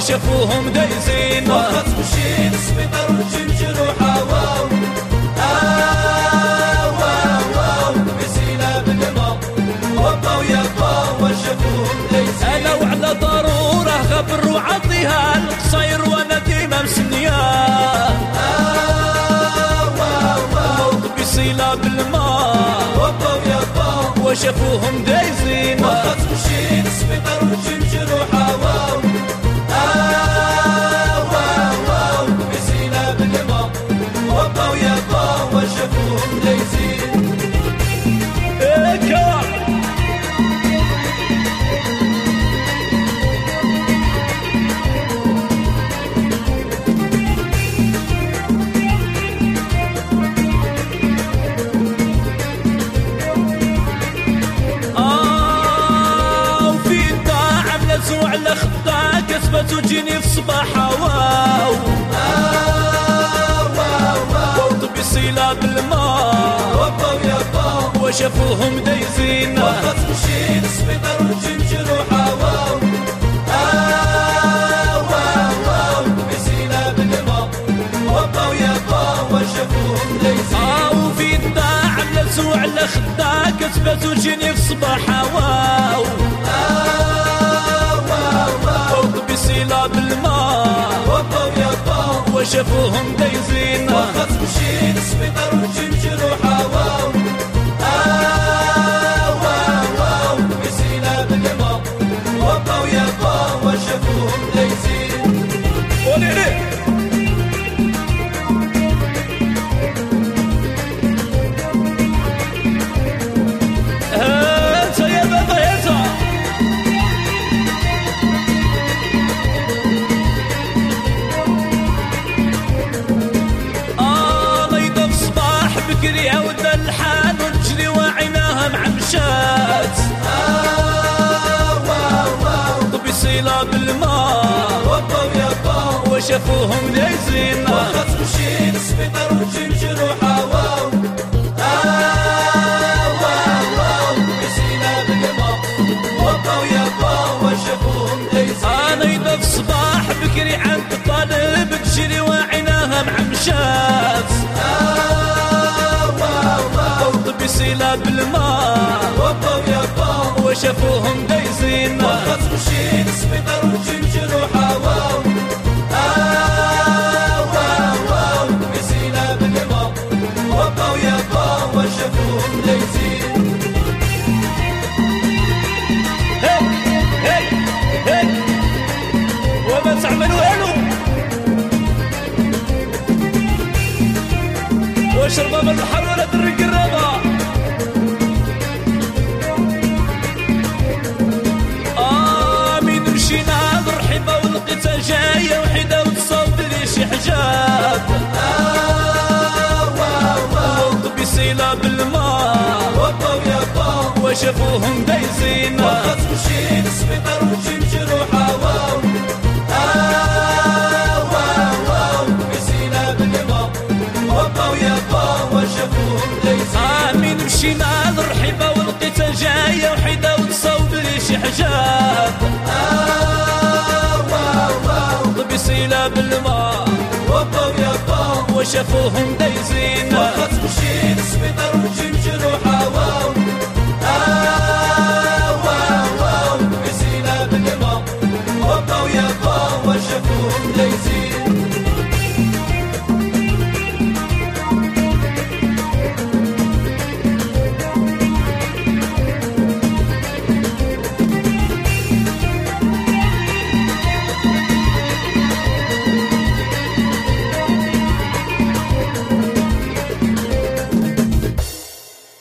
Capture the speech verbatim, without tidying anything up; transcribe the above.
وشافوهم دايزين وخط مشي للسبيطار وجيم جروحة واو آه واو واو بسيلة بالما وبا ويابا وشافوهم دايزين انا وعلى ضرورة غبر وعطيها القصير وانا ديما مسنية آه واو واو بسيلة بالما وبا ويابا وشافوهم دايزين وخط مشي للسبيطار وجيم جروحة واو آه واو واو بسيلة بالما وبا ويابا وشافوهم دايزين ايكا على خطا كسبت وجيني في صباحها واو آه واو واو وطبي صيلة بالماء وبا ويابا وشافوهم دايزين وخط مشي للسبيطار وجيم جروحة واو آه واو واو بسيلة بالما وبا ويابا وشافوهم دايزين اه وفي الضاع عملت على خطا كسبت وجيني في صباحها واو بسيلة بالماء وبا ويابا وشافوهم دايزين وخط مشي للسبيطار وجيم جروحة واو آه واو واو بسيلة بالما وبا ويابا وشافوهم دايزين قولي لي هات يا بابا هات بكري عود الحان وتجري وعيناها معمشات آه واو واو بصيلة بالماء وبا ويابا وشافوهم دايزين وخط مشي للسبيطار وجيم جروحة واو آه واو واو بسيلة بالما وبا ويابا وشافوهم دايزين انا يدا في الصباح بكري عند الطالب تجري وعيناها معمشات بسيلة بالماء وبا ويابا وشافوهم دايزين وخط مشي للسبيطار وجيم جروحة واو آه واو واو بسيلة بالما وبا ويابا وشافوهم دايزين هيك هيك هيك وما تعملوا هلو واشربوا من البحر ولا ترق الرضا آه مين مشينا بالرحبة ولقيتها جاية وحيدة وتصوب لي شي حجاب آه واو واو بسيلة بالماء وبا ويابا وشافوهم دايزين وخط مشي للسبيطار وجيم جروحة واو آه واو واو بسيلة بالما وبا ويابا وشافوهم دايزين آه مين مشينا بالرحبة ولقيتها جاية وحيدة وتصوب لي شي حجاب آه واو واو بسيلة بالماء وبا ويابا وشافوهم دايزين وخط مشي للسبيطار وجيم